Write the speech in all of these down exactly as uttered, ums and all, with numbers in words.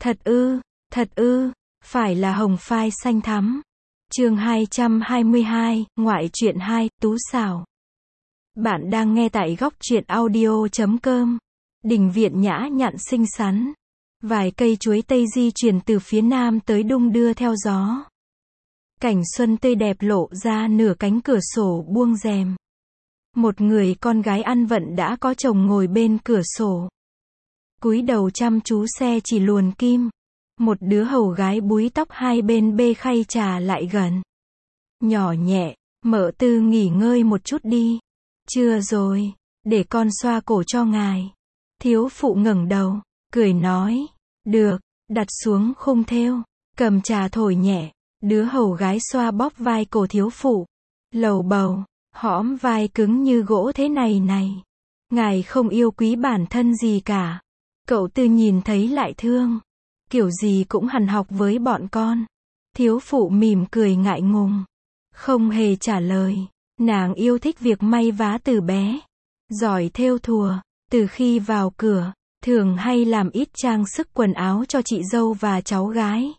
Thật ư, thật ư, phải là hồng phai xanh thắm. Chương hai trăm hai mươi hai, ngoại truyện hai, Tú Xảo. Bạn đang nghe tại góc truyện audio chấm com. Đình viện nhã nhặn xinh xắn. Vài cây chuối tây di chuyển từ phía nam tới đung đưa theo gió. Cảnh xuân tươi đẹp lộ ra nửa cánh cửa sổ buông rèm. Một người con gái ăn vận đã có chồng ngồi bên cửa sổ. Cúi đầu chăm chú xe chỉ luồn kim. Một đứa hầu gái búi tóc hai bên bê khay trà lại gần. Nhỏ nhẹ, mợ Tư nghỉ ngơi một chút đi. Chưa rồi, để con xoa cổ cho ngài. Thiếu phụ ngẩng đầu, cười nói, được, đặt xuống khung thêu, cầm trà thổi nhẹ. Đứa hầu gái xoa bóp vai cổ thiếu phụ, lầu bầu, hõm vai cứng như gỗ thế này này. Ngài không yêu quý bản thân gì cả. Cậu Tư nhìn thấy lại thương. Kiểu gì cũng hằn học với bọn con. Thiếu phụ mỉm cười ngại ngùng. Không hề trả lời. Nàng yêu thích việc may vá từ bé. Giỏi thêu thùa. Từ khi vào cửa, thường hay làm ít trang sức quần áo cho chị dâu và cháu gái.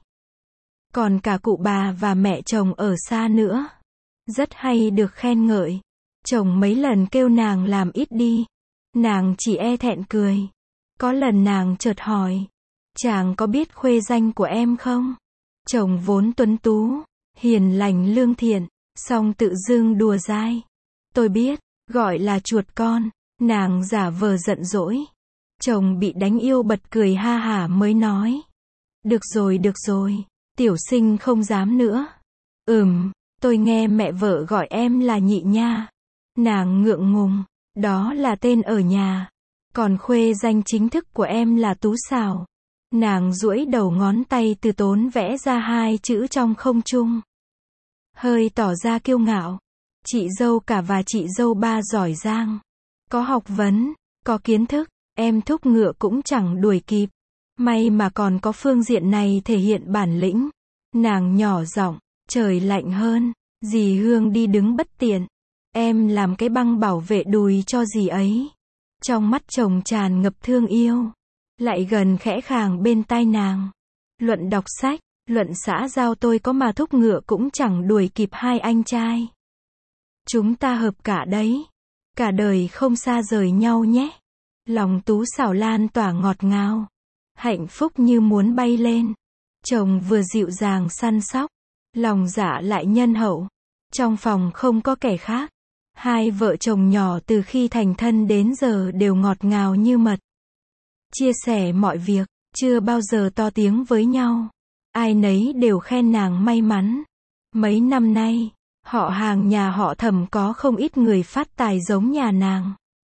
Còn cả cụ bà và mẹ chồng ở xa nữa. Rất hay được khen ngợi. Chồng mấy lần kêu nàng làm ít đi. Nàng chỉ e thẹn cười. Có lần nàng chợt hỏi. Chàng có biết khuê danh của em không? Chồng vốn tuấn tú, hiền lành lương thiện, song tự dưng đùa dai. Tôi biết, gọi là chuột con. Nàng giả vờ giận dỗi. Chồng bị đánh yêu bật cười ha hả mới nói. Được rồi được rồi, tiểu sinh không dám nữa. Ừm, tôi nghe mẹ vợ gọi em là Nhị Nha. Nàng ngượng ngùng, đó là tên ở nhà. Còn khuê danh chính thức của em là Tú Xảo. Nàng duỗi đầu ngón tay từ tốn vẽ ra hai chữ trong không trung. Hơi tỏ ra kiêu ngạo. Chị dâu cả và chị dâu ba giỏi giang. Có học vấn, có kiến thức, em thúc ngựa cũng chẳng đuổi kịp. May mà còn có phương diện này thể hiện bản lĩnh. Nàng nhỏ giọng, trời lạnh hơn, dì Hương đi đứng bất tiện. Em làm cái băng bảo vệ đùi cho dì ấy. Trong mắt chồng tràn ngập thương yêu. Lại gần khẽ khàng bên tai nàng. Luận đọc sách, luận xã giao tôi có mà thúc ngựa cũng chẳng đuổi kịp hai anh trai. Chúng ta hợp cả đấy. Cả đời không xa rời nhau nhé. Lòng Tú Xảo lan tỏa ngọt ngào. Hạnh phúc như muốn bay lên. Chồng vừa dịu dàng săn sóc. Lòng dạ lại nhân hậu. Trong phòng không có kẻ khác. Hai vợ chồng nhỏ từ khi thành thân đến giờ đều ngọt ngào như mật. Chia sẻ mọi việc, chưa bao giờ to tiếng với nhau. Ai nấy đều khen nàng may mắn. Mấy năm nay, họ hàng nhà họ Thẩm có không ít người phát tài giống nhà nàng.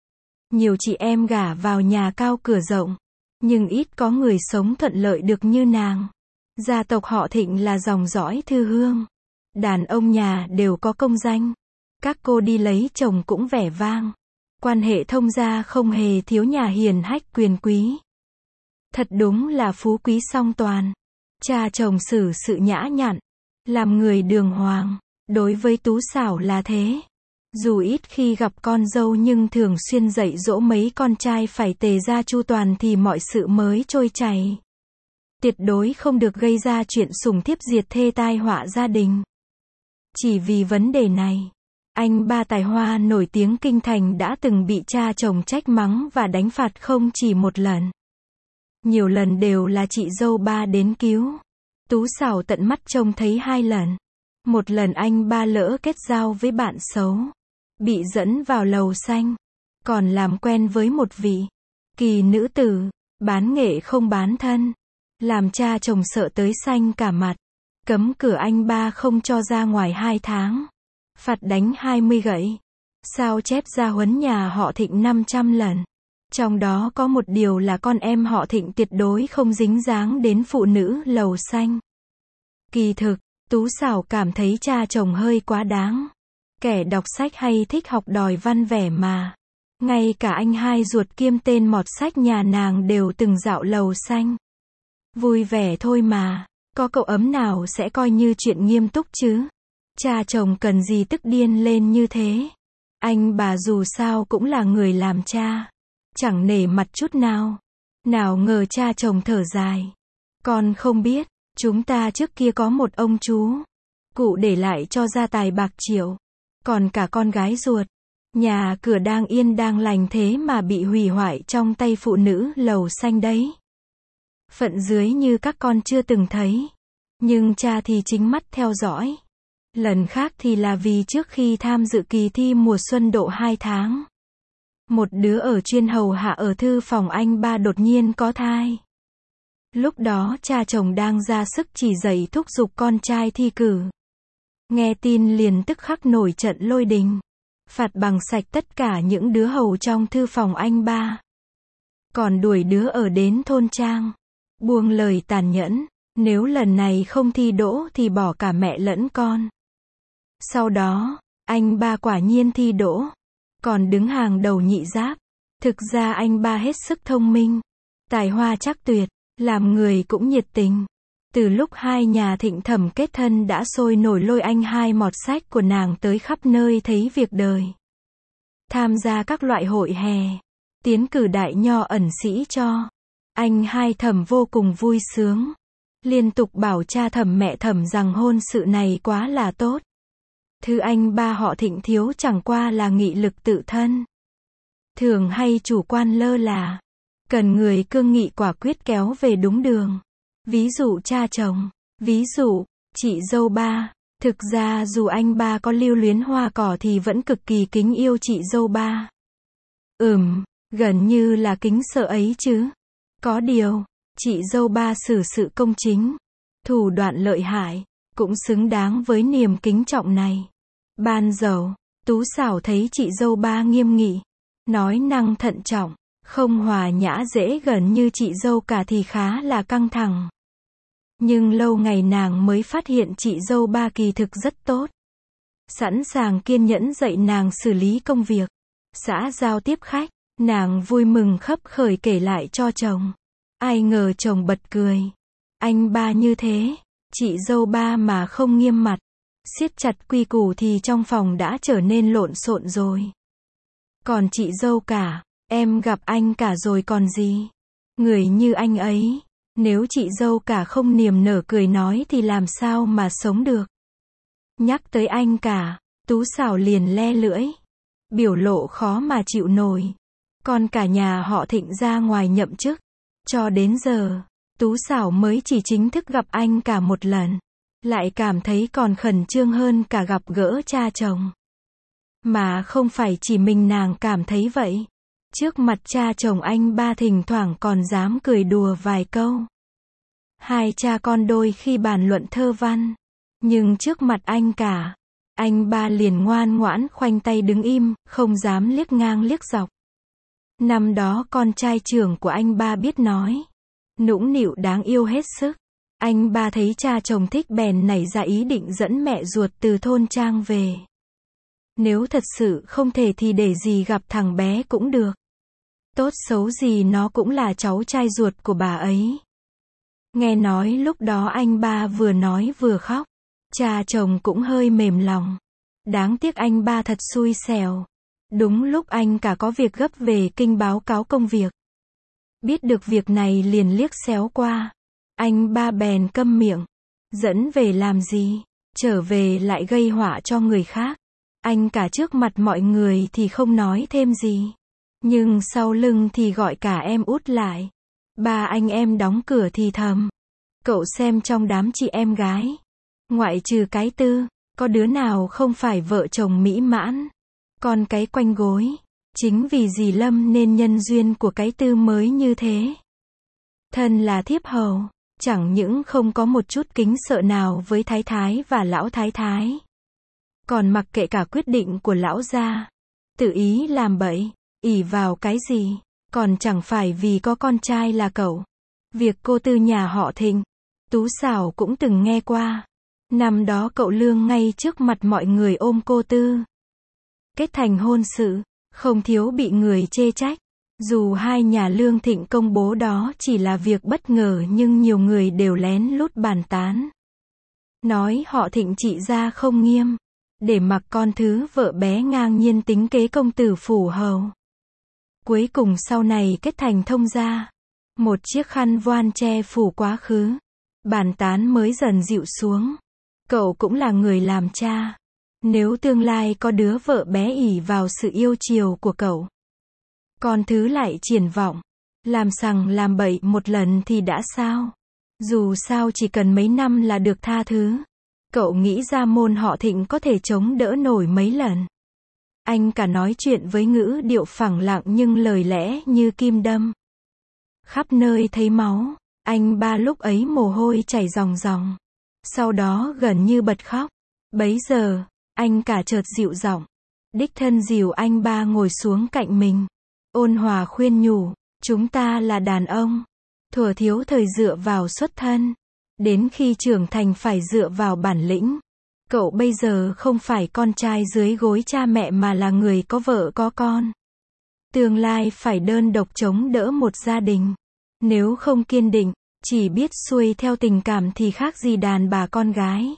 Nhiều chị em gả vào nhà cao cửa rộng, nhưng ít có người sống thuận lợi được như nàng. Gia tộc họ Thịnh là dòng dõi thư hương. Đàn ông nhà đều có công danh. Các cô đi lấy chồng cũng vẻ vang. Quan hệ thông gia không hề thiếu nhà hiền hách quyền quý. Thật đúng là phú quý song toàn. Cha chồng xử sự nhã nhặn, làm người đường hoàng. Đối với Tú Xảo là thế. Dù ít khi gặp con dâu nhưng thường xuyên dạy dỗ mấy con trai phải tề gia chu toàn thì mọi sự mới trôi chảy. Tuyệt đối không được gây ra chuyện sủng thiếp diệt thê tai họa gia đình. Chỉ vì vấn đề này, anh ba tài hoa nổi tiếng kinh thành đã từng bị cha chồng trách mắng và đánh phạt không chỉ một lần. Nhiều lần đều là chị dâu ba đến cứu. Tú Xảo tận mắt trông thấy hai lần. Một lần anh ba lỡ kết giao với bạn xấu, bị dẫn vào lầu xanh, còn làm quen với một vị kỳ nữ tử, bán nghệ không bán thân, làm cha chồng sợ tới xanh cả mặt, cấm cửa anh ba không cho ra ngoài hai tháng, phạt đánh hai mươi gậy, sao chép ra huấn nhà họ Thịnh năm trăm lần. Trong đó có một điều là con em họ Thịnh tuyệt đối không dính dáng đến phụ nữ lầu xanh. Kỳ thực, Tú Xảo cảm thấy cha chồng hơi quá đáng. Kẻ đọc sách hay thích học đòi văn vẻ mà. Ngay cả anh hai ruột kiêm tên mọt sách nhà nàng đều từng dạo lầu xanh. Vui vẻ thôi mà, có cậu ấm nào sẽ coi như chuyện nghiêm túc chứ. Cha chồng cần gì tức điên lên như thế. Anh bà dù sao cũng là người làm cha. Chẳng nể mặt chút nào. Nào ngờ cha chồng thở dài. Con không biết, chúng ta trước kia có một ông chú. Cụ để lại cho gia tài bạc triệu. Còn cả con gái ruột. Nhà cửa đang yên đang lành thế mà bị hủy hoại trong tay phụ nữ lầu xanh đấy. Phận dưới như các con chưa từng thấy. Nhưng cha thì chính mắt theo dõi. Lần khác thì là vì trước khi tham dự kỳ thi mùa xuân độ hai tháng. Một đứa ở chuyên hầu hạ ở thư phòng anh ba đột nhiên có thai. Lúc đó cha chồng đang ra sức chỉ dạy thúc giục con trai thi cử. Nghe tin liền tức khắc nổi trận lôi đình. Phạt bằng sạch tất cả những đứa hầu trong thư phòng anh ba. Còn đuổi đứa ở đến thôn trang. Buông lời tàn nhẫn, nếu lần này không thi đỗ thì bỏ cả mẹ lẫn con. Sau đó, anh ba quả nhiên thi đỗ. Còn đứng hàng đầu nhị giáp. Thực ra anh ba hết sức thông minh. Tài hoa chắc tuyệt, làm người cũng nhiệt tình. Từ lúc hai nhà Thịnh Thẩm kết thân đã sôi nổi lôi anh hai mọt sách của nàng tới khắp nơi thấy việc đời. Tham gia các loại hội hè. Tiến cử đại nho ẩn sĩ cho. Anh hai Thẩm vô cùng vui sướng. Liên tục bảo cha Thẩm mẹ Thẩm rằng hôn sự này quá là tốt. Thứ anh ba họ Thịnh thiếu chẳng qua là nghị lực tự thân. Thường hay chủ quan lơ là. Cần người cương nghị quả quyết kéo về đúng đường. Ví dụ cha chồng. Ví dụ, chị dâu ba. Thực ra dù anh ba có lưu luyến hoa cỏ thì vẫn cực kỳ kính yêu chị dâu ba. Ừm, gần như là kính sợ ấy chứ. Có điều, chị dâu ba xử sự công chính. Thủ đoạn lợi hại. Cũng xứng đáng với niềm kính trọng này. Ban dầu, Tú Xảo thấy chị dâu ba nghiêm nghị. Nói năng thận trọng. Không hòa nhã dễ gần như chị dâu cả thì khá là căng thẳng. Nhưng lâu ngày nàng mới phát hiện chị dâu ba kỳ thực rất tốt. Sẵn sàng kiên nhẫn dạy nàng xử lý công việc. Xã giao tiếp khách. Nàng vui mừng khấp khởi kể lại cho chồng. Ai ngờ chồng bật cười. Anh ba như thế. Chị dâu ba mà không nghiêm mặt. Siết chặt quy củ thì trong phòng đã trở nên lộn xộn rồi. Còn chị dâu cả. Em gặp anh cả rồi còn gì. Người như anh ấy. Nếu chị dâu cả không niềm nở cười nói thì làm sao mà sống được. Nhắc tới anh cả. Tú Xảo liền le lưỡi. Biểu lộ khó mà chịu nổi. Còn cả nhà họ Thịnh ra ngoài nhậm chức. Cho đến giờ, Tú Xảo mới chỉ chính thức gặp anh cả một lần. Lại cảm thấy còn khẩn trương hơn cả gặp gỡ cha chồng. Mà không phải chỉ mình nàng cảm thấy vậy. Trước mặt cha chồng anh ba thỉnh thoảng còn dám cười đùa vài câu. Hai cha con đôi khi bàn luận thơ văn. Nhưng trước mặt anh cả, anh ba liền ngoan ngoãn khoanh tay đứng im, không dám liếc ngang liếc dọc. Năm đó con trai trưởng của anh ba biết nói. Nũng nịu đáng yêu hết sức. Anh ba thấy cha chồng thích bèn nảy ra ý định dẫn mẹ ruột từ thôn trang về. Nếu thật sự không thể thì để gì gặp thằng bé cũng được. Tốt xấu gì nó cũng là cháu trai ruột của bà ấy. Nghe nói lúc đó anh ba vừa nói vừa khóc. Cha chồng cũng hơi mềm lòng. Đáng tiếc anh ba thật xui xẻo. Đúng lúc anh cả có việc gấp về kinh báo cáo công việc. Biết được việc này liền liếc xéo qua. Anh ba bèn câm miệng. Dẫn về làm gì? Trở về lại gây họa cho người khác. Anh cả trước mặt mọi người thì không nói thêm gì. Nhưng sau lưng thì gọi cả em út lại. Ba anh em đóng cửa thì thầm. Cậu xem trong đám chị em gái. Ngoại trừ cái Tư, có đứa nào không phải vợ chồng mỹ mãn. Còn cái quanh gối. Chính vì dì Lâm nên nhân duyên của cái Tư mới như thế. Thân là thiếp hầu. Chẳng những không có một chút kính sợ nào với thái thái và lão thái thái. Còn mặc kệ cả quyết định của lão gia. Tự ý làm bậy. Ỷ vào cái gì? Còn chẳng phải vì có con trai là cậu. Việc cô Tư nhà họ Thịnh. Tú Xảo cũng từng nghe qua. Năm đó cậu Lương ngay trước mặt mọi người ôm cô Tư. Kết thành hôn sự. Không thiếu bị người chê trách. Dù hai nhà Lương Thịnh công bố đó chỉ là việc bất ngờ nhưng nhiều người đều lén lút bàn tán. Nói họ Thịnh trị gia không nghiêm. Để mặc con thứ vợ bé ngang nhiên tính kế công tử phủ hầu. Cuối cùng sau này kết thành thông gia. Một chiếc khăn voan che phủ quá khứ. Bàn tán mới dần dịu xuống. Cậu cũng là người làm cha. Nếu tương lai có đứa vợ bé ỷ vào sự yêu chiều của cậu, con thứ lại triển vọng, làm sằng làm bậy một lần thì đã sao? Dù sao chỉ cần mấy năm là được tha thứ. Cậu nghĩ ra môn họ Thịnh có thể chống đỡ nổi mấy lần. Anh cả nói chuyện với ngữ điệu phẳng lặng nhưng lời lẽ như kim đâm. Khắp nơi thấy máu, anh ba lúc ấy mồ hôi chảy ròng ròng. Sau đó gần như bật khóc. Bấy giờ, anh cả chợt dịu giọng. Đích thân dìu anh ba ngồi xuống cạnh mình. Ôn hòa khuyên nhủ, chúng ta là đàn ông. Thuở thiếu thời dựa vào xuất thân. Đến khi trưởng thành phải dựa vào bản lĩnh. Cậu bây giờ không phải con trai dưới gối cha mẹ mà là người có vợ có con. Tương lai phải đơn độc chống đỡ một gia đình. Nếu không kiên định, chỉ biết xuôi theo tình cảm thì khác gì đàn bà con gái.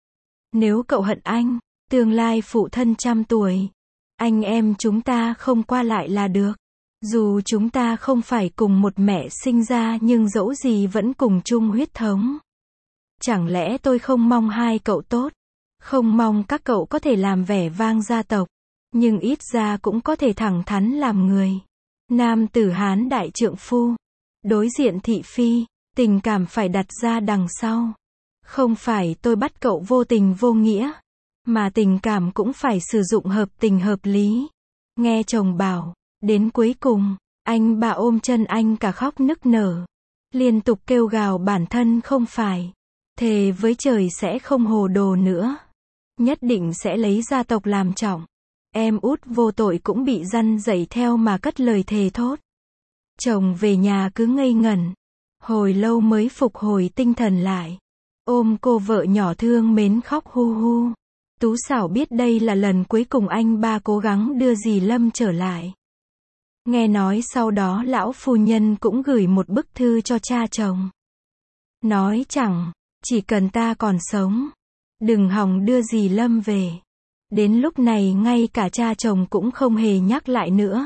Nếu cậu hận anh, tương lai phụ thân trăm tuổi, anh em chúng ta không qua lại là được. Dù chúng ta không phải cùng một mẹ sinh ra nhưng dẫu gì vẫn cùng chung huyết thống. Chẳng lẽ tôi không mong hai cậu tốt? Không mong các cậu có thể làm vẻ vang gia tộc, nhưng ít ra cũng có thể thẳng thắn làm người. Nam tử Hán đại trượng phu. Đối diện thị phi, tình cảm phải đặt ra đằng sau. Không phải tôi bắt cậu vô tình vô nghĩa, mà tình cảm cũng phải sử dụng hợp tình hợp lý. Nghe chồng bảo, đến cuối cùng, anh bà ôm chân anh cả khóc nức nở. Liên tục kêu gào bản thân không phải. Thề với trời sẽ không hồ đồ nữa. Nhất định sẽ lấy gia tộc làm trọng. Em út vô tội cũng bị răn dạy theo mà cất lời thề thốt. Chồng về nhà cứ ngây ngẩn. Hồi lâu mới phục hồi tinh thần lại. Ôm cô vợ nhỏ thương mến khóc hu hu. Tú xảo biết đây là lần cuối cùng anh ba cố gắng đưa dì Lâm trở lại. Nghe nói sau đó lão phu nhân cũng gửi một bức thư cho cha chồng. Nói chẳng, chỉ cần ta còn sống, đừng hòng đưa dì Lâm về. Đến lúc này ngay cả cha chồng cũng không hề nhắc lại nữa.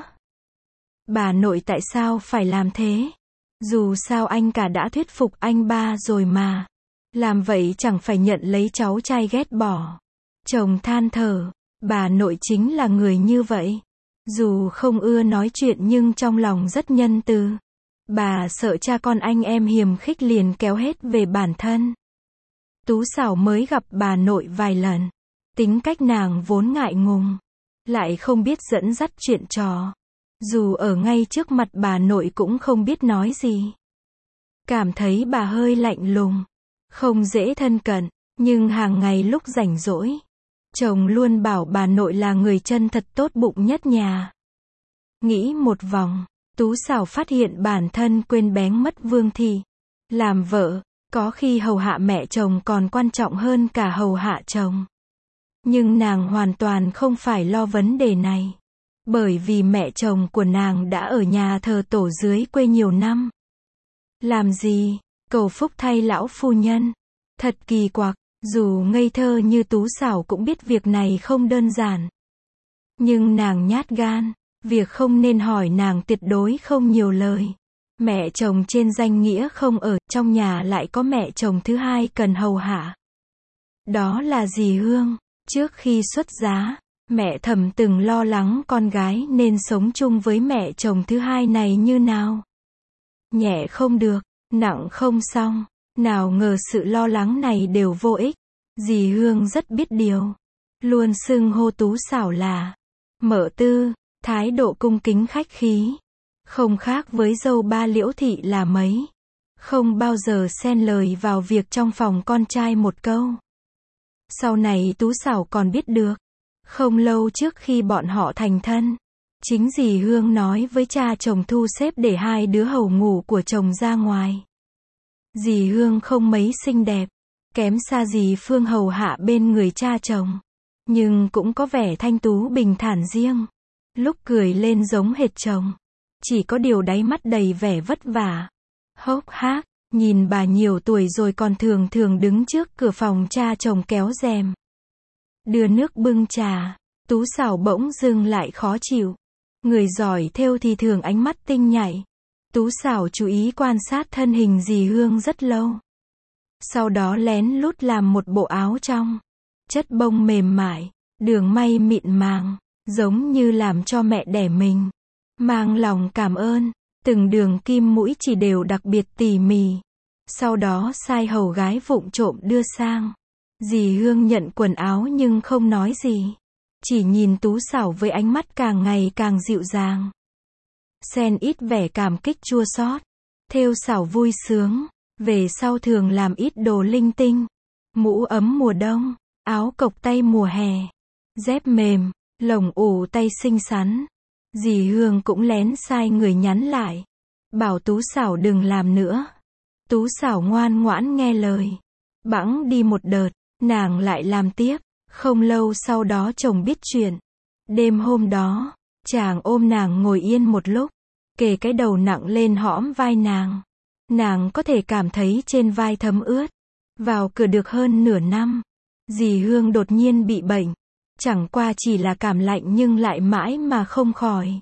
Bà nội tại sao phải làm thế? Dù sao anh cả đã thuyết phục anh ba rồi mà. Làm vậy chẳng phải nhận lấy cháu trai ghét bỏ. Chồng than thở, bà nội chính là người như vậy. Dù không ưa nói chuyện nhưng trong lòng rất nhân từ. Bà sợ cha con anh em hiềm khích liền kéo hết về bản thân. Tú xảo mới gặp bà nội vài lần. Tính cách nàng vốn ngại ngùng, lại không biết dẫn dắt chuyện trò. Dù ở ngay trước mặt bà nội cũng không biết nói gì. Cảm thấy bà hơi lạnh lùng, không dễ thân cận, nhưng hàng ngày lúc rảnh rỗi, chồng luôn bảo bà nội là người chân thật tốt bụng nhất nhà. Nghĩ một vòng, Tú xảo phát hiện bản thân quên bén mất Vương Thị. Làm vợ, có khi hầu hạ mẹ chồng còn quan trọng hơn cả hầu hạ chồng. Nhưng nàng hoàn toàn không phải lo vấn đề này. Bởi vì mẹ chồng của nàng đã ở nhà thờ tổ dưới quê nhiều năm. Làm gì? Cầu phúc thay lão phu nhân. Thật kỳ quặc, dù ngây thơ như Tú xảo cũng biết việc này không đơn giản. Nhưng nàng nhát gan, việc không nên hỏi nàng tuyệt đối không nhiều lời. Mẹ chồng trên danh nghĩa không ở, trong nhà lại có mẹ chồng thứ hai cần hầu hạ. Đó là dì Hương. Trước khi xuất giá, mẹ Thẩm từng lo lắng con gái nên sống chung với mẹ chồng thứ hai này như nào. Nhẹ không được, nặng không xong. Nào ngờ sự lo lắng này đều vô ích. Dì Hương rất biết điều. Luôn xưng hô Tú xảo là mợ tư, thái độ cung kính khách khí. Không khác với dâu ba Liễu Thị là mấy. Không bao giờ xen lời vào việc trong phòng con trai một câu. Sau này Tú xảo còn biết được. Không lâu trước khi bọn họ thành thân, chính dì Hương nói với cha chồng thu xếp để hai đứa hầu ngủ của chồng ra ngoài. Dì Hương không mấy xinh đẹp, kém xa dì Phương hầu hạ bên người cha chồng, nhưng cũng có vẻ thanh tú bình thản riêng. Lúc cười lên giống hệt chồng, chỉ có điều đáy mắt đầy vẻ vất vả. Hốc hác, nhìn bà nhiều tuổi rồi còn thường thường đứng trước cửa phòng cha chồng kéo rèm. Đưa nước bưng trà, Tú xảo bỗng dưng lại khó chịu. Người giỏi thêu thì thường ánh mắt tinh nhạy. Tú Xảo chú ý quan sát thân hình dì Hương rất lâu. Sau đó lén lút làm một bộ áo trong. Chất bông mềm mại, đường may mịn màng, giống như làm cho mẹ đẻ mình. Mang lòng cảm ơn, từng đường kim mũi chỉ đều đặc biệt tỉ mỉ. Sau đó sai hầu gái vụng trộm đưa sang. Dì Hương nhận quần áo nhưng không nói gì. Chỉ nhìn Tú Xảo với ánh mắt càng ngày càng dịu dàng. Xen ít vẻ cảm kích chua xót. Thêu xảo vui sướng. Về sau thường làm ít đồ linh tinh. Mũ ấm mùa đông, áo cộc tay mùa hè, dép mềm, lồng ủ tay xinh xắn. Dì Hương cũng lén sai người nhắn lại. Bảo Tú Xảo đừng làm nữa. Tú Xảo ngoan ngoãn nghe lời. Bẵng đi một đợt, nàng lại làm tiếp. Không lâu sau đó chồng biết chuyện. Đêm hôm đó, chàng ôm nàng ngồi yên một lúc. Kề cái đầu nặng lên hõm vai nàng. Nàng có thể cảm thấy trên vai thấm ướt. Vào cửa được hơn nửa năm, dì Hương đột nhiên bị bệnh. Chẳng qua chỉ là cảm lạnh nhưng lại mãi mà không khỏi.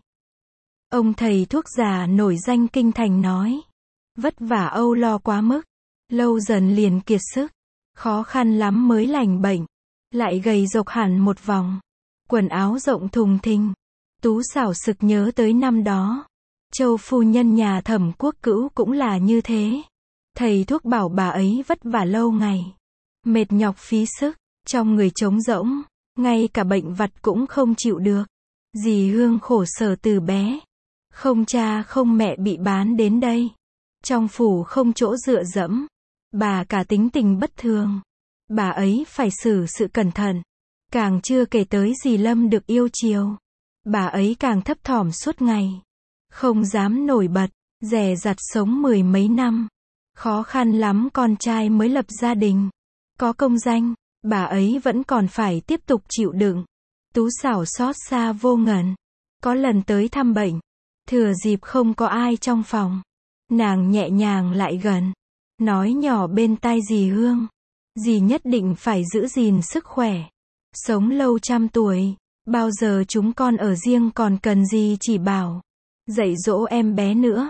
Ông thầy thuốc già nổi danh kinh thành nói. Vất vả âu lo quá mức. Lâu dần liền kiệt sức. Khó khăn lắm mới lành bệnh. Lại gầy rộc hẳn một vòng. Quần áo rộng thùng thình. Tú Xảo sực nhớ tới năm đó. Châu phu nhân nhà Thẩm Quốc Cữu cũng là như thế. Thầy thuốc bảo bà ấy vất vả lâu ngày. Mệt nhọc phí sức. Trong người trống rỗng. Ngay cả bệnh vặt cũng không chịu được. Dì Hương khổ sở từ bé. Không cha không mẹ bị bán đến đây. Trong phủ không chỗ dựa dẫm. Bà cả tính tình bất thường. Bà ấy phải xử sự cẩn thận. Càng chưa kể tới dì Lâm được yêu chiều. Bà ấy càng thấp thỏm suốt ngày. Không dám nổi bật. Dè dặt sống mười mấy năm. Khó khăn lắm con trai mới lập gia đình. Có công danh. Bà ấy vẫn còn phải tiếp tục chịu đựng. Tú Xảo xót xa vô ngần. Có lần tới thăm bệnh. Thừa dịp không có ai trong phòng. Nàng nhẹ nhàng lại gần. Nói nhỏ bên tai dì Hương. Dì nhất định phải giữ gìn sức khỏe. Sống lâu trăm tuổi. Bao giờ chúng con ở riêng còn cần gì chỉ bảo. Dạy dỗ em bé nữa.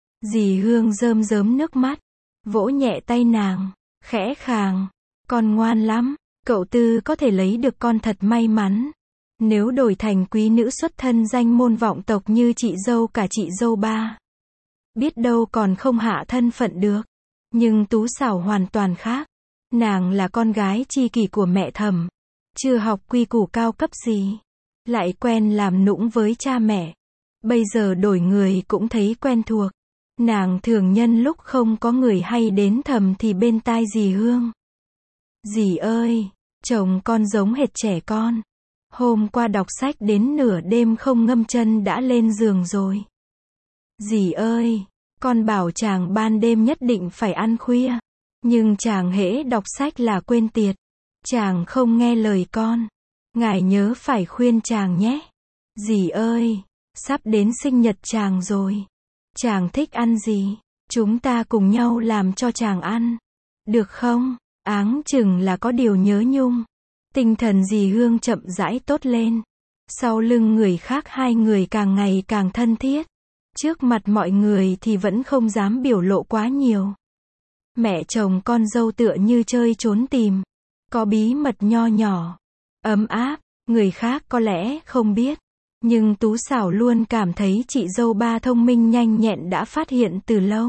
Dì Hương rơm rớm nước mắt. Vỗ nhẹ tay nàng. Khẽ khàng. Con ngoan lắm. Cậu Tư có thể lấy được con thật may mắn. Nếu đổi thành quý nữ xuất thân danh môn vọng tộc như chị dâu cả chị dâu ba. Biết đâu còn không hạ thân phận được. Nhưng Tú Xảo hoàn toàn khác. Nàng là con gái tri kỷ của mẹ Thẩm. Chưa học quy củ cao cấp gì. Lại quen làm nũng với cha mẹ. Bây giờ đổi người cũng thấy quen thuộc. Nàng thường nhân lúc không có người hay đến thầm thì bên tai dì Hương. Dì ơi, chồng con giống hệt trẻ con. Hôm qua đọc sách đến nửa đêm không ngâm chân đã lên giường rồi. Dì ơi, con bảo chàng ban đêm nhất định phải ăn khuya. Nhưng chàng hễ đọc sách là quên tiệt. Chàng không nghe lời con. Ngài nhớ phải khuyên chàng nhé. Dì ơi, sắp đến sinh nhật chàng rồi. Chàng thích ăn gì? Chúng ta cùng nhau làm cho chàng ăn. Được không? Áng chừng là có điều nhớ nhung. Tinh thần dì Hương chậm rãi tốt lên. Sau lưng người khác hai người càng ngày càng thân thiết. Trước mặt mọi người thì vẫn không dám biểu lộ quá nhiều. Mẹ chồng con dâu tựa như chơi trốn tìm. Có bí mật nho nhỏ. Ấm áp, người khác có lẽ không biết. Nhưng Tú Xảo luôn cảm thấy chị dâu ba thông minh nhanh nhẹn đã phát hiện từ lâu.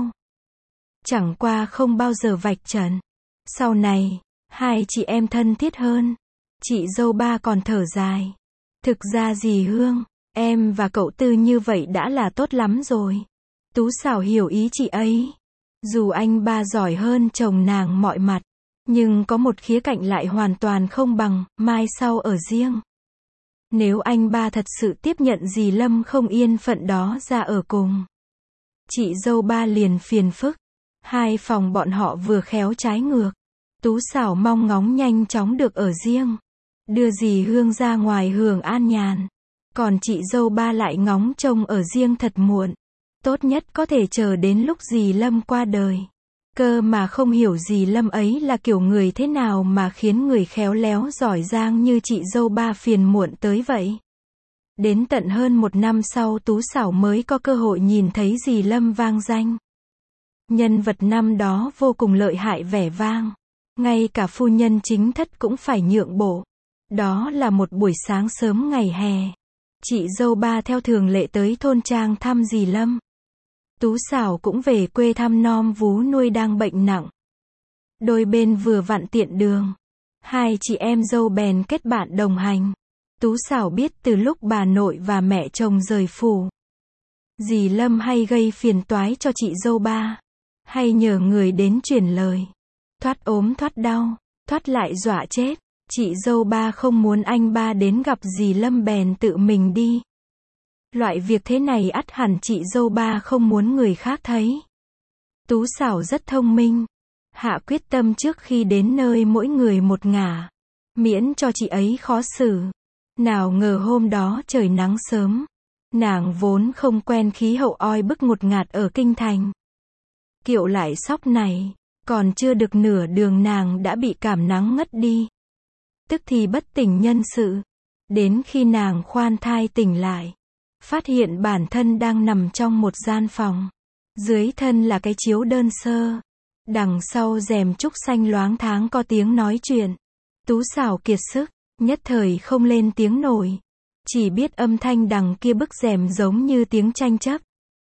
Chẳng qua không bao giờ vạch trần. Sau này, hai chị em thân thiết hơn. Chị dâu ba còn thở dài. Thực ra dì Hương, em và cậu Tư như vậy đã là tốt lắm rồi. Tú Xảo hiểu ý chị ấy. Dù anh ba giỏi hơn chồng nàng mọi mặt. Nhưng có một khía cạnh lại hoàn toàn không bằng, mai sau ở riêng. Nếu anh ba thật sự tiếp nhận dì Lâm không yên phận đó ra ở cùng. Chị dâu ba liền phiền phức. Hai phòng bọn họ vừa khéo trái ngược. Tú Xảo mong ngóng nhanh chóng được ở riêng. Đưa dì Hương ra ngoài hưởng an nhàn. Còn chị dâu ba lại ngóng trông ở riêng thật muộn. Tốt nhất có thể chờ đến lúc dì Lâm qua đời. Cơ mà không hiểu dì Lâm ấy là kiểu người thế nào mà khiến người khéo léo giỏi giang như chị dâu ba phiền muộn tới vậy. Đến tận hơn một năm sau Tú Xảo mới có cơ hội nhìn thấy dì Lâm vang danh. Nhân vật năm đó vô cùng lợi hại vẻ vang. Ngay cả phu nhân chính thất cũng phải nhượng bộ. Đó là một buổi sáng sớm ngày hè. Chị dâu ba theo thường lệ tới thôn trang thăm dì Lâm. Tú Xảo cũng về quê thăm nom vú nuôi đang bệnh nặng. Đôi bên vừa vặn tiện đường. Hai chị em dâu bèn kết bạn đồng hành. Tú Xảo biết từ lúc bà nội và mẹ chồng rời phủ, dì Lâm hay gây phiền toái cho chị dâu ba. Hay nhờ người đến truyền lời. Thoát ốm thoát đau, thoát lại dọa chết. Chị dâu ba không muốn anh ba đến gặp dì Lâm bèn tự mình đi. Loại việc thế này ắt hẳn chị dâu ba không muốn người khác thấy. Tú Xảo rất thông minh. Hạ quyết tâm trước khi đến nơi mỗi người một ngả. Miễn cho chị ấy khó xử. Nào ngờ hôm đó trời nắng sớm. Nàng vốn không quen khí hậu oi bức ngột ngạt ở kinh thành. Kiệu lại sóc này. Còn chưa được nửa đường nàng đã bị cảm nắng ngất đi. Tức thì bất tỉnh nhân sự. Đến khi nàng khoan thai tỉnh lại, phát hiện bản thân đang nằm trong một gian phòng. Dưới thân là cái chiếu đơn sơ. Đằng sau rèm trúc xanh loáng thoáng có tiếng nói chuyện. Tú Xảo kiệt sức, nhất thời không lên tiếng nổi. Chỉ biết âm thanh đằng kia bức rèm giống như tiếng tranh chấp.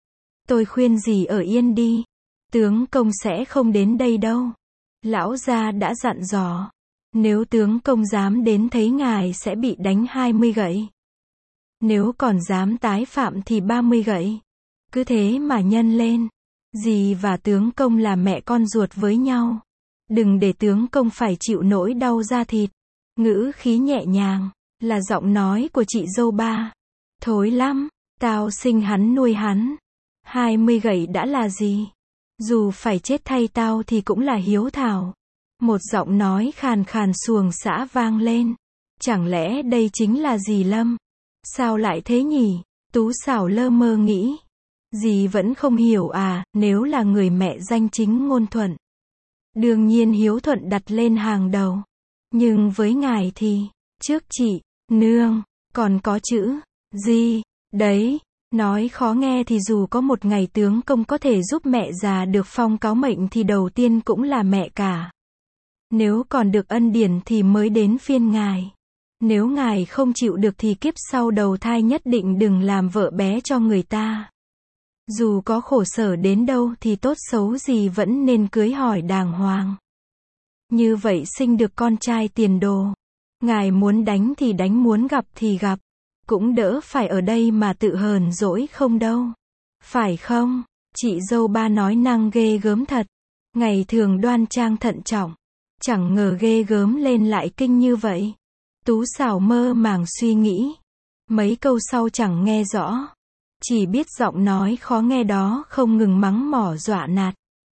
Tôi khuyên dì ở yên đi. Tướng công sẽ không đến đây đâu. Lão gia đã dặn dò. Nếu tướng công dám đến thấy ngài sẽ bị đánh hai mươi gậy. Nếu còn dám tái phạm thì ba mươi gậy. Cứ thế mà nhân lên. Dì và tướng công là mẹ con ruột với nhau. Đừng để tướng công phải chịu nỗi đau da thịt. Ngữ khí nhẹ nhàng, là giọng nói của chị dâu ba. Thối lắm, tao sinh hắn nuôi hắn. Hai mươi gậy đã là gì? Dù phải chết thay tao thì cũng là hiếu thảo. Một giọng nói khàn khàn xuồng xã vang lên. Chẳng lẽ đây chính là dì Lâm? Sao lại thế nhỉ? Tú Xảo lơ mơ nghĩ. Dì vẫn không hiểu à, nếu là người mẹ danh chính ngôn thuận. Đương nhiên hiếu thuận đặt lên hàng đầu. Nhưng với ngài thì, trước chị, nương, còn có chữ, gì, đấy. Nói khó nghe thì dù có một ngày tướng công có thể giúp mẹ già được phong cáo mệnh thì đầu tiên cũng là mẹ cả. Nếu còn được ân điển thì mới đến phiên ngài. Nếu ngài không chịu được thì kiếp sau đầu thai nhất định đừng làm vợ bé cho người ta. Dù có khổ sở đến đâu thì tốt xấu gì vẫn nên cưới hỏi đàng hoàng. Như vậy sinh được con trai tiền đồ. Ngài muốn đánh thì đánh, muốn gặp thì gặp. Cũng đỡ phải ở đây mà tự hờn dỗi không đâu. Phải không? Chị dâu ba nói năng ghê gớm thật. Ngày thường đoan trang thận trọng. Chẳng ngờ ghê gớm lên lại kinh như vậy. Tú Xảo mơ màng suy nghĩ. Mấy câu sau chẳng nghe rõ. Chỉ biết giọng nói khó nghe đó không ngừng mắng mỏ dọa nạt.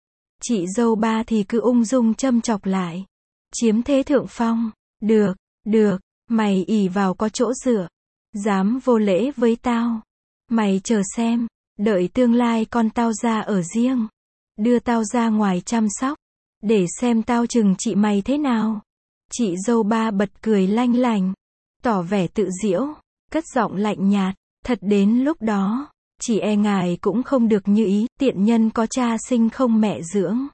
Chị dâu ba thì cứ ung dung châm chọc lại. Chiếm thế thượng phong. Được, được, mày ỷ vào có chỗ dựa. Dám vô lễ với tao. Mày chờ xem, đợi tương lai con tao ra ở riêng. Đưa tao ra ngoài chăm sóc. Để xem tao chừng trị mày thế nào. Chị dâu ba bật cười lanh lành. Tỏ vẻ tự giễu. Cất giọng lạnh nhạt. Thật đến lúc đó, chỉ e ngài cũng không được như ý. Tiện nhân có cha sinh không mẹ dưỡng.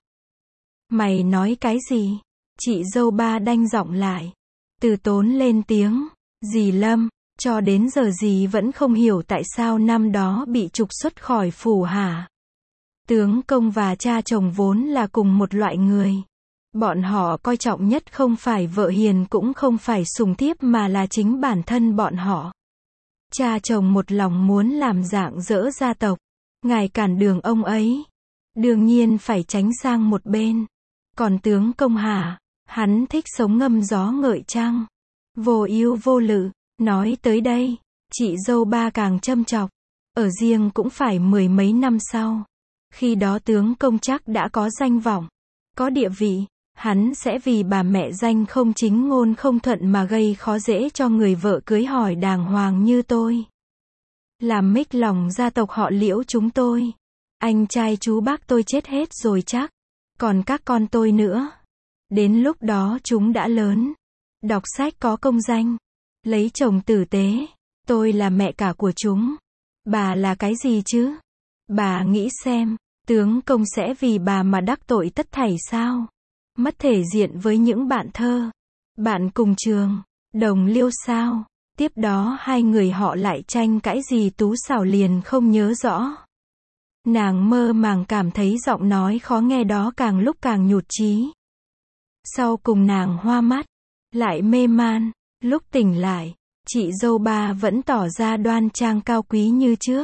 Mày nói cái gì? Chị dâu ba đanh giọng lại. Từ tốn lên tiếng. Dì Lâm, cho đến giờ dì vẫn không hiểu tại sao năm đó bị trục xuất khỏi phủ hả? Tướng công và cha chồng vốn là cùng một loại người. Bọn họ coi trọng nhất không phải vợ hiền cũng không phải sùng thiếp mà là chính bản thân bọn họ. Cha chồng một lòng muốn làm dạng dỡ gia tộc. Ngài cản đường ông ấy. Đương nhiên phải tránh sang một bên. Còn tướng công hả? Hắn thích sống ngâm gió ngợi trăng. Vô ưu vô lự. Nói tới đây, chị dâu ba càng châm chọc. Ở riêng cũng phải mười mấy năm sau. Khi đó tướng công chắc đã có danh vọng, có địa vị. Hắn sẽ vì bà mẹ danh không chính ngôn không thuận mà gây khó dễ cho người vợ cưới hỏi đàng hoàng như tôi. Làm mích lòng gia tộc họ Liễu chúng tôi. Anh trai chú bác tôi chết hết rồi chắc. Còn các con tôi nữa. Đến lúc đó chúng đã lớn. Đọc sách có công danh. Lấy chồng tử tế. Tôi là mẹ cả của chúng. Bà là cái gì chứ? Bà nghĩ xem, tướng công sẽ vì bà mà đắc tội tất thảy sao? Mất thể diện với những bạn thơ, bạn cùng trường, đồng liêu sao? Tiếp đó hai người họ lại tranh cãi gì Tú Xảo liền không nhớ rõ. Nàng mơ màng cảm thấy giọng nói khó nghe đó càng lúc càng nhụt chí. Sau cùng nàng hoa mắt, lại mê man, lúc tỉnh lại, chị dâu ba vẫn tỏ ra đoan trang cao quý như trước.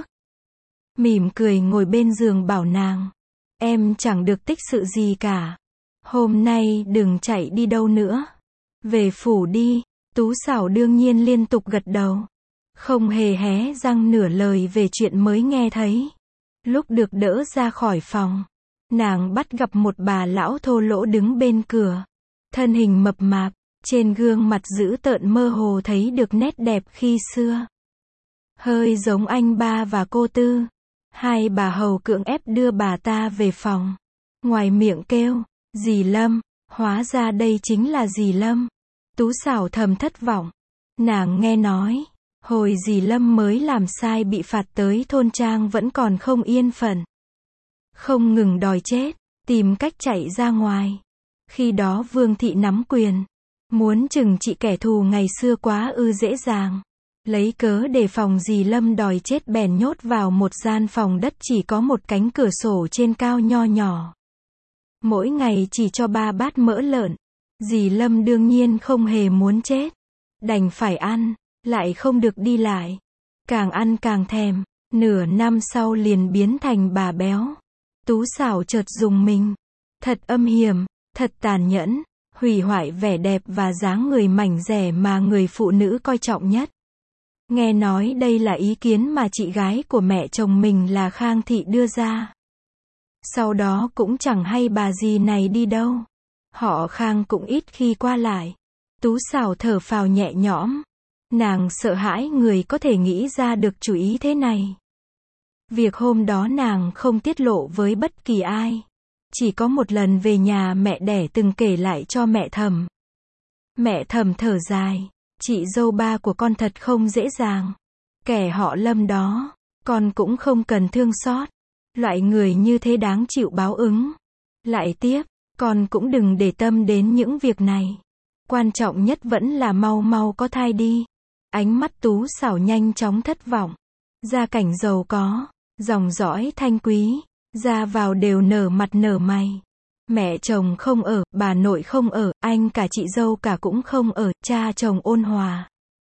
Mỉm cười ngồi bên giường bảo nàng, em chẳng được tích sự gì cả. Hôm nay đừng chạy đi đâu nữa. Về phủ đi. Tú Xảo đương nhiên liên tục gật đầu. Không hề hé răng nửa lời về chuyện mới nghe thấy. Lúc được đỡ ra khỏi phòng, nàng bắt gặp một bà lão thô lỗ đứng bên cửa. Thân hình mập mạp, trên gương mặt dữ tợn mơ hồ thấy được nét đẹp khi xưa. Hơi giống anh ba và cô Tư. Hai bà hầu cưỡng ép đưa bà ta về phòng. Ngoài miệng kêu, dì Lâm, hóa ra đây chính là dì Lâm. Tú Xảo thầm thất vọng. Nàng nghe nói, hồi dì Lâm mới làm sai bị phạt tới thôn trang vẫn còn không yên phận. Không ngừng đòi chết, tìm cách chạy ra ngoài. Khi đó Vương thị nắm quyền, muốn trừng trị kẻ thù ngày xưa quá ư dễ dàng. Lấy cớ đề phòng dì Lâm đòi chết bèn nhốt vào một gian phòng đất chỉ có một cánh cửa sổ trên cao nho nhỏ. Mỗi ngày chỉ cho ba bát mỡ lợn. Dì Lâm đương nhiên không hề muốn chết. Đành phải ăn, lại không được đi lại. Càng ăn càng thèm, nửa năm sau liền biến thành bà béo. Tú Xảo chợt rùng mình. Thật âm hiểm, thật tàn nhẫn, hủy hoại vẻ đẹp và dáng người mảnh dẻ mà người phụ nữ coi trọng nhất. Nghe nói đây là ý kiến mà chị gái của mẹ chồng mình là Khang Thị đưa ra. Sau đó cũng chẳng hay bà dì này đi đâu. Họ Khang cũng ít khi qua lại. Tú Xảo thở phào nhẹ nhõm. Nàng sợ hãi người có thể nghĩ ra được chủ ý thế này. Việc hôm đó nàng không tiết lộ với bất kỳ ai. Chỉ có một lần về nhà mẹ đẻ từng kể lại cho mẹ Thẩm. Mẹ Thẩm thở dài. Chị dâu ba của con thật không dễ dàng. Kẻ họ Lâm đó, con cũng không cần thương xót. Loại người như thế đáng chịu báo ứng. Lại tiếp, con cũng đừng để tâm đến những việc này. Quan trọng nhất vẫn là mau mau có thai đi. Ánh mắt Tú Xảo nhanh chóng thất vọng. Gia cảnh giàu có, dòng dõi thanh quý, ra vào đều nở mặt nở mày. Mẹ chồng không ở, bà nội không ở, anh cả chị dâu cả cũng không ở, cha chồng ôn hòa.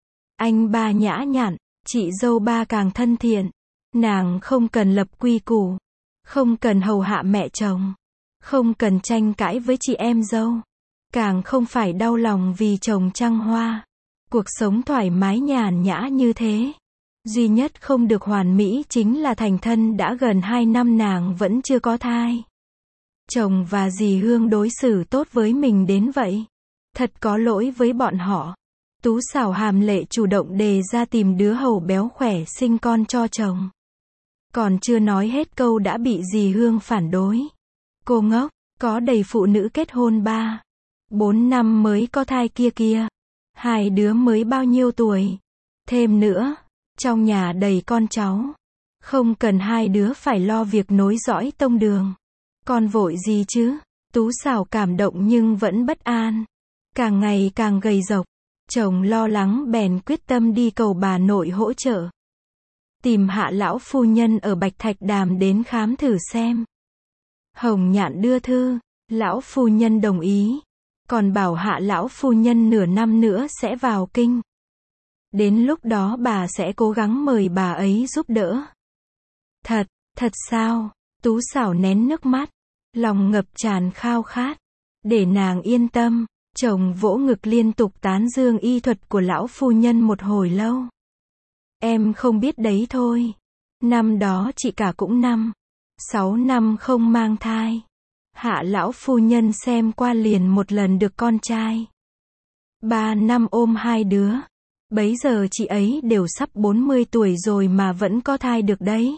Anh ba nhã nhặn, chị dâu ba càng thân thiện. Nàng không cần lập quy củ, không cần hầu hạ mẹ chồng, không cần tranh cãi với chị em dâu, càng không phải đau lòng vì chồng trăng hoa. Cuộc sống thoải mái nhàn nhã như thế. Duy nhất không được hoàn mỹ chính là thành thân đã gần hai năm nàng vẫn chưa có thai. Chồng và dì Hương đối xử tốt với mình đến vậy. Thật có lỗi với bọn họ. Tú Xảo hàm lệ chủ động đề ra tìm đứa hầu béo khỏe sinh con cho chồng. Còn chưa nói hết câu đã bị dì Hương phản đối. Cô ngốc, có đầy phụ nữ kết hôn ba, bốn năm mới có thai kia kia. Hai đứa mới bao nhiêu tuổi. Thêm nữa, trong nhà đầy con cháu. Không cần hai đứa phải lo việc nối dõi tông đường. Con vội gì chứ? Tú Xảo cảm động nhưng vẫn bất an. Càng ngày càng gầy rộc. Chồng lo lắng bèn quyết tâm đi cầu bà nội hỗ trợ. Tìm Hạ lão phu nhân ở Bạch Thạch Đàm đến khám thử xem. Hồng Nhạn đưa thư, lão phu nhân đồng ý. Còn bảo Hạ lão phu nhân nửa năm nữa sẽ vào kinh. Đến lúc đó bà sẽ cố gắng mời bà ấy giúp đỡ. Thật, thật sao? Tú Xảo nén nước mắt, lòng ngập tràn khao khát. Để nàng yên tâm, chồng vỗ ngực liên tục tán dương y thuật của lão phu nhân một hồi lâu. Em không biết đấy thôi. Năm đó chị cả cũng năm, sáu năm không mang thai. Hạ lão phu nhân xem qua liền một lần được con trai. Ba năm ôm hai đứa. Bấy giờ chị ấy đều sắp bốn mươi tuổi rồi mà vẫn có thai được đấy.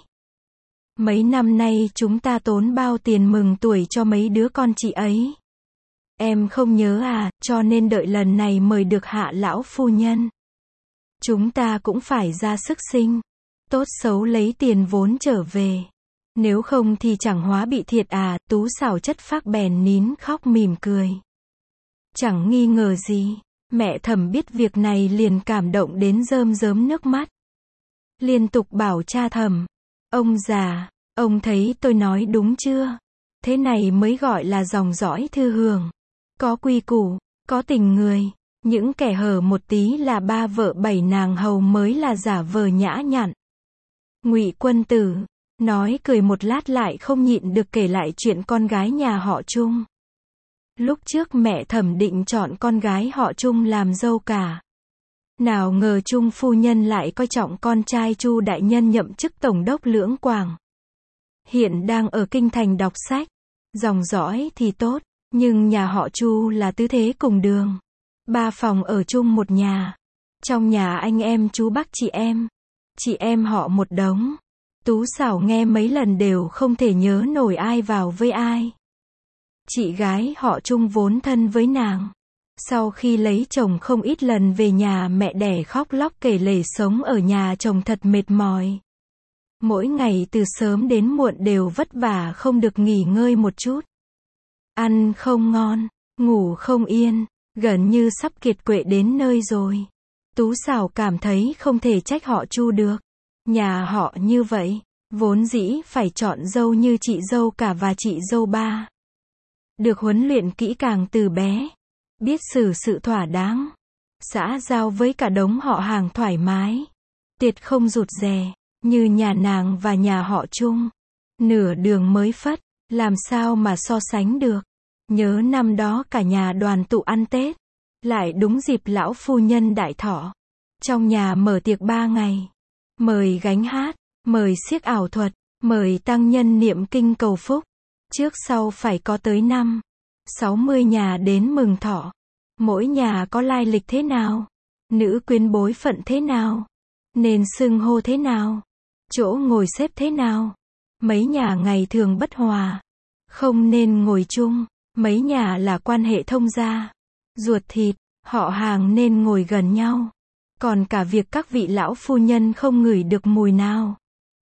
Mấy năm nay chúng ta tốn bao tiền mừng tuổi cho mấy đứa con chị ấy. Em không nhớ à, cho nên đợi lần này mời được Hạ lão phu nhân. Chúng ta cũng phải ra sức sinh. Tốt xấu lấy tiền vốn trở về. Nếu không thì chẳng hóa bị thiệt à, Tú Sảo chất phác bèn nín khóc mỉm cười. Chẳng nghi ngờ gì, mẹ Thẩm biết việc này liền cảm động đến rơm rớm nước mắt. Liên tục bảo cha Thẩm, ông già, ông thấy tôi nói đúng chưa? Thế này mới gọi là dòng dõi thư hưởng. Có quy củ, có tình người. Những kẻ hở một tí là ba vợ bảy nàng hầu mới là giả vờ nhã nhặn. Ngụy Quân Tử nói cười một lát lại không nhịn được kể lại chuyện con gái nhà họ Trung. Lúc trước mẹ Thẩm định chọn con gái họ Trung làm dâu cả. Nào ngờ Trung phu nhân lại coi trọng con trai Chu đại nhân nhậm chức tổng đốc Lưỡng Quảng. Hiện đang ở kinh thành đọc sách. Dòng dõi thì tốt, nhưng nhà họ Chu là tứ thế cùng đường. Ba phòng ở chung một nhà. Trong nhà anh em chú bác chị em. Chị em họ một đống. Tú Sảo nghe mấy lần đều không thể nhớ nổi ai vào với ai. Chị gái họ Trung vốn thân với nàng. Sau khi lấy chồng không ít lần về nhà mẹ đẻ khóc lóc kể lể sống ở nhà chồng thật mệt mỏi. Mỗi ngày từ sớm đến muộn đều vất vả không được nghỉ ngơi một chút. Ăn không ngon, ngủ không yên, gần như sắp kiệt quệ đến nơi rồi. Tú Sảo cảm thấy không thể trách họ Chu được. Nhà họ như vậy, vốn dĩ phải chọn dâu như chị dâu cả và chị dâu ba. Được huấn luyện kỹ càng từ bé, biết xử sự thỏa đáng, xã giao với cả đống họ hàng thoải mái, tiệt không rụt rè, như nhà nàng và nhà họ Trung. Nửa đường mới phất, làm sao mà so sánh được. Nhớ năm đó cả nhà đoàn tụ ăn Tết, lại đúng dịp lão phu nhân đại thọ. Trong nhà mở tiệc ba ngày, mời gánh hát, mời xiếc ảo thuật, mời tăng nhân niệm kinh cầu phúc. Trước sau phải có tới năm, sáu mươi nhà đến mừng thọ. Mỗi nhà có lai lịch thế nào? Nữ quyến bối phận thế nào? Nên xưng hô thế nào? Chỗ ngồi xếp thế nào? Mấy nhà ngày thường bất hòa, không nên ngồi chung. Mấy nhà là quan hệ thông gia, ruột thịt, họ hàng nên ngồi gần nhau. Còn cả việc các vị lão phu nhân không ngửi được mùi nào.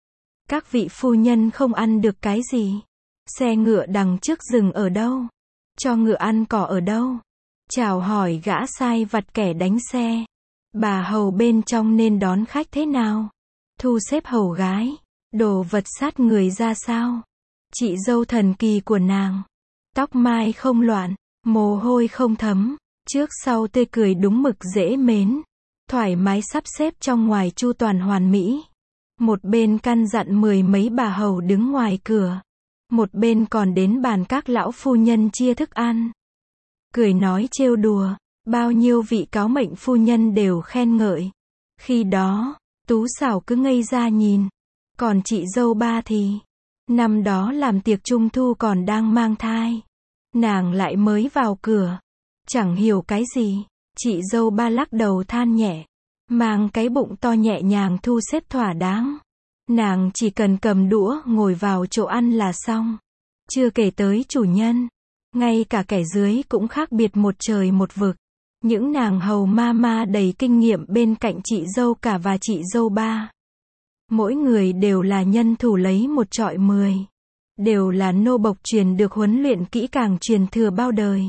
Các vị phu nhân không ăn được cái gì. Xe ngựa đằng trước dừng ở đâu? Cho ngựa ăn cỏ ở đâu? Chào hỏi gã sai vặt kẻ đánh xe. Bà hầu bên trong nên đón khách thế nào? Thu xếp hầu gái, đồ vật sát người ra sao? Chị dâu thần kỳ của nàng. Tóc mai không loạn, mồ hôi không thấm, trước sau tươi cười đúng mực dễ mến. Thoải mái sắp xếp trong ngoài chu toàn hoàn mỹ. Một bên căn dặn mười mấy bà hầu đứng ngoài cửa. Một bên còn đến bàn các lão phu nhân chia thức ăn. Cười nói trêu đùa, bao nhiêu vị cáo mệnh phu nhân đều khen ngợi. Khi đó, Tú Sảo cứ ngây ra nhìn. Còn chị dâu ba thì, năm đó làm tiệc trung thu còn đang mang thai. Nàng lại mới vào cửa. Chẳng hiểu cái gì. Chị dâu ba lắc đầu than nhẹ. Mang cái bụng to nhẹ nhàng thu xếp thỏa đáng. Nàng chỉ cần cầm đũa ngồi vào chỗ ăn là xong. Chưa kể tới chủ nhân. Ngay cả kẻ dưới cũng khác biệt một trời một vực. Những nàng hầu ma ma đầy kinh nghiệm bên cạnh chị dâu cả và chị dâu ba. Mỗi người đều là nhân thủ lấy một trọi mười. Đều là nô bộc truyền được huấn luyện kỹ càng truyền thừa bao đời.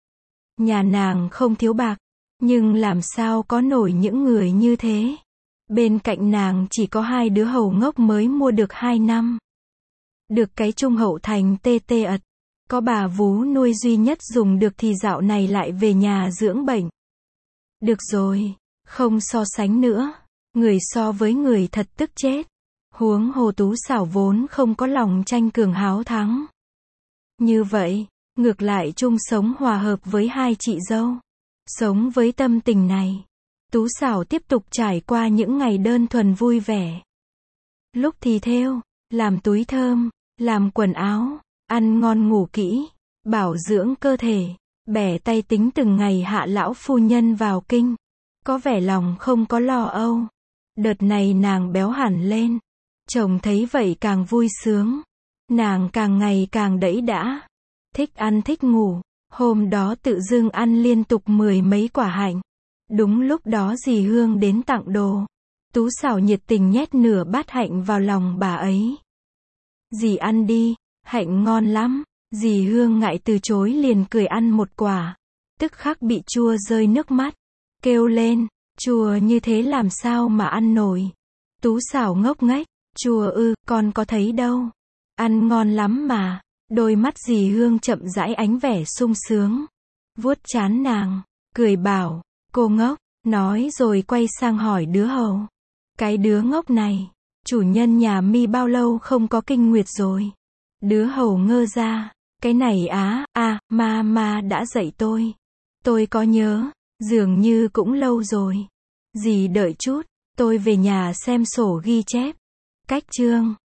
Nhà nàng không thiếu bạc. Nhưng làm sao có nổi những người như thế. Bên cạnh nàng chỉ có hai đứa hầu ngốc mới mua được hai năm. Được cái trung hậu thành tê tê ật. Có bà vú nuôi duy nhất dùng được thì dạo này lại về nhà dưỡng bệnh. Được rồi, không so sánh nữa. Người so với người thật tức chết. Huống hồ Tú Sảo vốn không có lòng tranh cường háo thắng. Như vậy, ngược lại chung sống hòa hợp với hai chị dâu. Sống với tâm tình này, Tú Sảo tiếp tục trải qua những ngày đơn thuần vui vẻ. Lúc thì thêu, làm túi thơm, làm quần áo, ăn ngon ngủ kỹ, bảo dưỡng cơ thể, bẻ tay tính từng ngày hạ lão phu nhân vào kinh. Có vẻ lòng không có lo âu. Đợt này nàng béo hẳn lên. Chồng thấy vậy càng vui sướng. Nàng càng ngày càng đẫy đã. Thích ăn thích ngủ. Hôm đó tự dưng ăn liên tục mười mấy quả hạnh. Đúng lúc đó dì Hương đến tặng đồ. Tú Xảo nhiệt tình nhét nửa bát hạnh vào lòng bà ấy. Dì ăn đi, hạnh ngon lắm. Dì Hương ngại từ chối liền cười ăn một quả. Tức khắc bị chua rơi nước mắt. Kêu lên, chua như thế làm sao mà ăn nổi. Tú Xảo ngốc nghếch, chua ư, con có thấy đâu. Ăn ngon lắm mà. Đôi mắt dì Hương chậm rãi ánh vẻ sung sướng. Vuốt trán nàng, cười bảo, cô ngốc, nói rồi quay sang hỏi đứa hầu. Cái đứa ngốc này, chủ nhân nhà mi bao lâu không có kinh nguyệt rồi. Đứa hầu ngơ ra, cái này á, à, ma ma đã dạy tôi. Tôi có nhớ, dường như cũng lâu rồi. Dì đợi chút, tôi về nhà xem sổ ghi chép. Cách chương